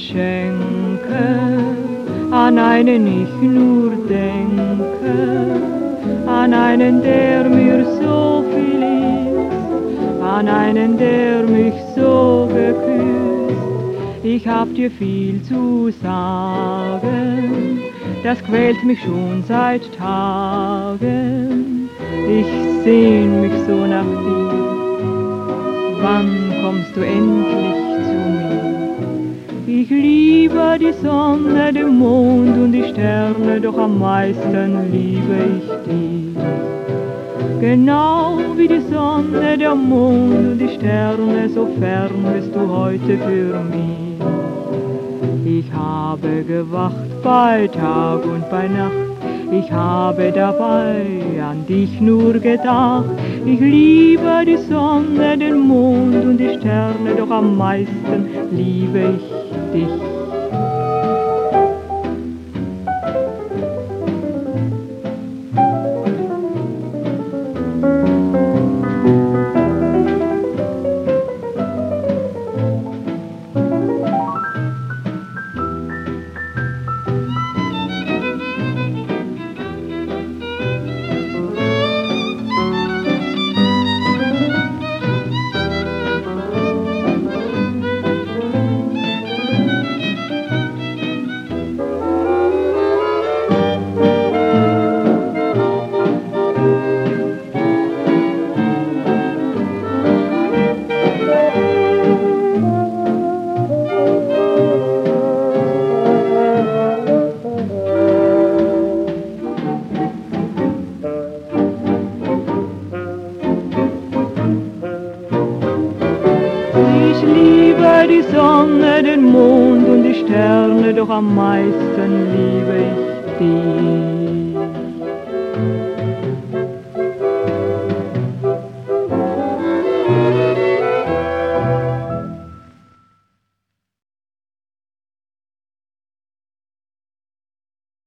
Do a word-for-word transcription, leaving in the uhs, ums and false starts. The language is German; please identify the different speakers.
Speaker 1: schenke, an einen ich nur denke, an einen, der mir so viel ist, an einen, der mich so geküsst. Ich hab dir viel zu sagen, das quält mich schon seit Tagen. Ich sehn mich so nach dir, wann kommst du endlich zu mir? Ich liebe die Sonne, den Mond und die Sterne, doch am meisten liebe ich dich. Genau wie die Sonne, der Mond und die Sterne, so fern bist du heute für mich. Ich habe gewacht bei Tag und bei Nacht, ich habe dabei an dich nur gedacht. Ich liebe die Sonne, den Mond und die Sterne, doch am meisten liebe ich dich. Ich liebe die Sonne, den Mond und die Sterne, doch am meisten liebe ich dich.